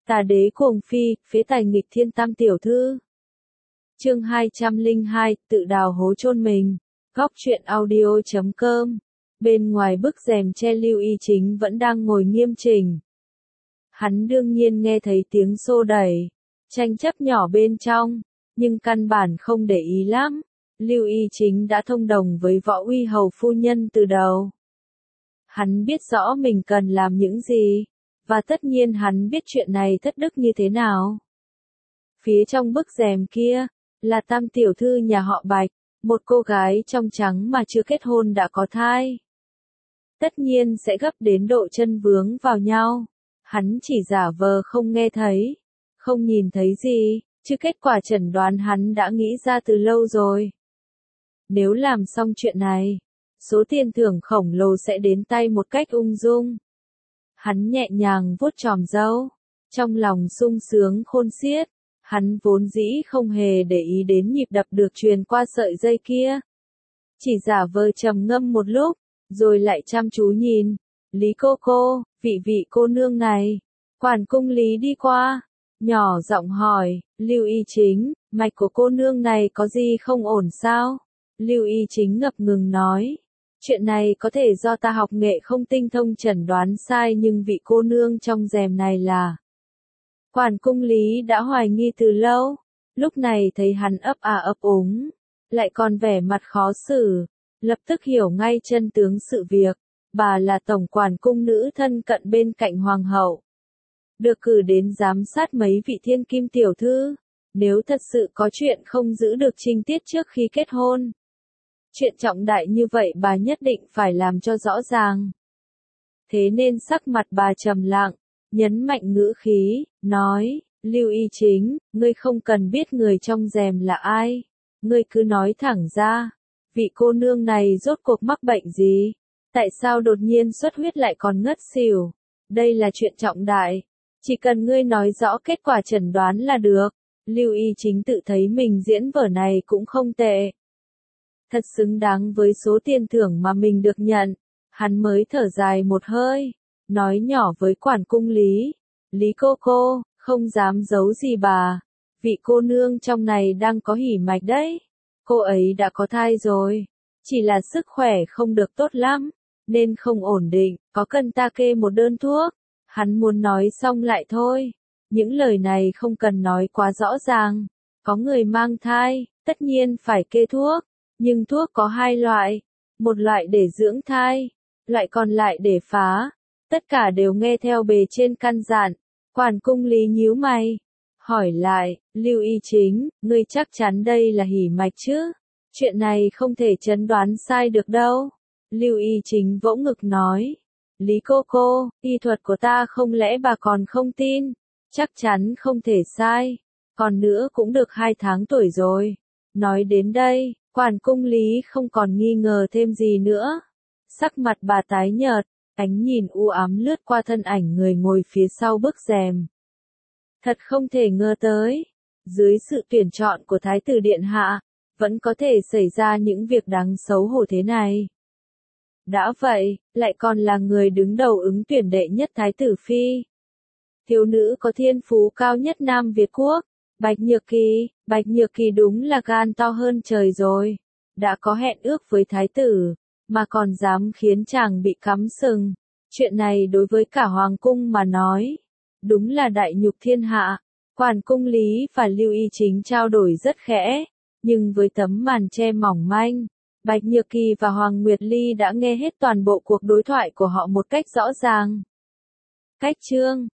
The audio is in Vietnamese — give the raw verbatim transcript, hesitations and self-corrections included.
Tà đế cuồng phi, phế tài nghịch thiên tam tiểu thư. Chương hai trăm lẻ hai, tự đào hố chôn mình. Góc truyện audio chấm com. Bên ngoài bức rèm che Lưu Y Chính vẫn đang ngồi nghiêm chỉnh. Hắn đương nhiên nghe thấy tiếng xô đẩy, tranh chấp nhỏ bên trong, nhưng căn bản không để ý lắm. Lưu Y Chính đã thông đồng với Võ Uy Hầu phu nhân từ đầu. Hắn biết rõ mình cần làm những gì, và tất nhiên hắn biết chuyện này thất đức như thế nào. Phía trong bức rèm kia, là tam tiểu thư nhà họ Bạch, một cô gái trong trắng mà chưa kết hôn đã có thai. Tất nhiên sẽ gấp đến độ chân vướng vào nhau. Hắn chỉ giả vờ không nghe thấy, không nhìn thấy gì, chứ kết quả chẩn đoán hắn đã nghĩ ra từ lâu rồi. Nếu làm xong chuyện này, số tiền thưởng khổng lồ sẽ đến tay một cách ung dung. Hắn nhẹ nhàng vuốt chòm râu, trong lòng sung sướng khôn xiết. Hắn vốn dĩ không hề để ý đến nhịp đập được truyền qua sợi dây kia. Chỉ giả vờ trầm ngâm một lúc, rồi lại chăm chú nhìn. Lý cô cô, vị vị cô nương này. Quản cung Lý đi qua, nhỏ giọng hỏi, Lưu Y Chính, mạch của cô nương này có gì không ổn sao? Lưu Y Chính ngập ngừng nói, chuyện này có thể do ta học nghệ không tinh thông chẩn đoán sai, nhưng vị cô nương trong rèm này là... Quản cung Lý đã hoài nghi từ lâu, lúc này thấy hắn ấp à ấp úng, lại còn vẻ mặt khó xử, lập tức hiểu ngay chân tướng sự việc. Bà là tổng quản cung nữ thân cận bên cạnh hoàng hậu, được cử đến giám sát mấy vị thiên kim tiểu thư, nếu thật sự có chuyện không giữ được trinh tiết trước khi kết hôn. Chuyện trọng đại như vậy bà nhất định phải làm cho rõ ràng. Thế nên sắc mặt bà trầm lặng, nhấn mạnh ngữ khí, nói, Lưu Y Chính, ngươi không cần biết người trong rèm là ai, ngươi cứ nói thẳng ra, vị cô nương này rốt cuộc mắc bệnh gì? Tại sao đột nhiên xuất huyết lại còn ngất xỉu? Đây là chuyện trọng đại. Chỉ cần ngươi nói rõ kết quả chẩn đoán là được. Lưu Y Chính tự thấy mình diễn vở này cũng không tệ. Thật xứng đáng với số tiền thưởng mà mình được nhận. Hắn mới thở dài một hơi, nói nhỏ với quản cung Lý. Lý cô cô, không dám giấu gì bà. Vị cô nương trong này đang có hỉ mạch đấy. Cô ấy đã có thai rồi. Chỉ là sức khỏe không được tốt lắm, nên không ổn định, có cần ta kê một đơn thuốc? Hắn muốn nói xong lại thôi. Những lời này không cần nói quá rõ ràng. Có người mang thai, tất nhiên phải kê thuốc. Nhưng thuốc có hai loại. Một loại để dưỡng thai, loại còn lại để phá. Tất cả đều nghe theo bề trên căn dặn. Quản cung Lý nhíu mày, hỏi lại, Lưu Y Chính, ngươi chắc chắn đây là hỉ mạch chứ? Chuyện này không thể chẩn đoán sai được đâu. Lưu Y Chính vỗ ngực nói, Lý cô cô, y thuật của ta không lẽ bà còn không tin? Chắc chắn không thể sai. Còn nữa cũng được hai tháng tuổi rồi. Nói đến đây, quản cung Lý không còn nghi ngờ thêm gì nữa. Sắc mặt bà tái nhợt, ánh nhìn u ám lướt qua thân ảnh người ngồi phía sau bức rèm. Thật không thể ngờ tới, dưới sự tuyển chọn của Thái tử Điện Hạ, vẫn có thể xảy ra những việc đáng xấu hổ thế này. Đã vậy, lại còn là người đứng đầu ứng tuyển đệ nhất Thái tử Phi. Thiếu nữ có thiên phú cao nhất Nam Việt Quốc, Bạch Nhược Kỳ. Bạch Nhược Kỳ đúng là gan to hơn trời rồi. Đã có hẹn ước với Thái tử, mà còn dám khiến chàng bị cắm sừng. Chuyện này đối với cả Hoàng cung mà nói, đúng là đại nhục thiên hạ. Quản cung Lý và Lưu Y Chính trao đổi rất khẽ, nhưng với tấm màn che mỏng manh, Bạch Nhược Kỳ và Hoàng Nguyệt Ly đã nghe hết toàn bộ cuộc đối thoại của họ một cách rõ ràng. Cách chương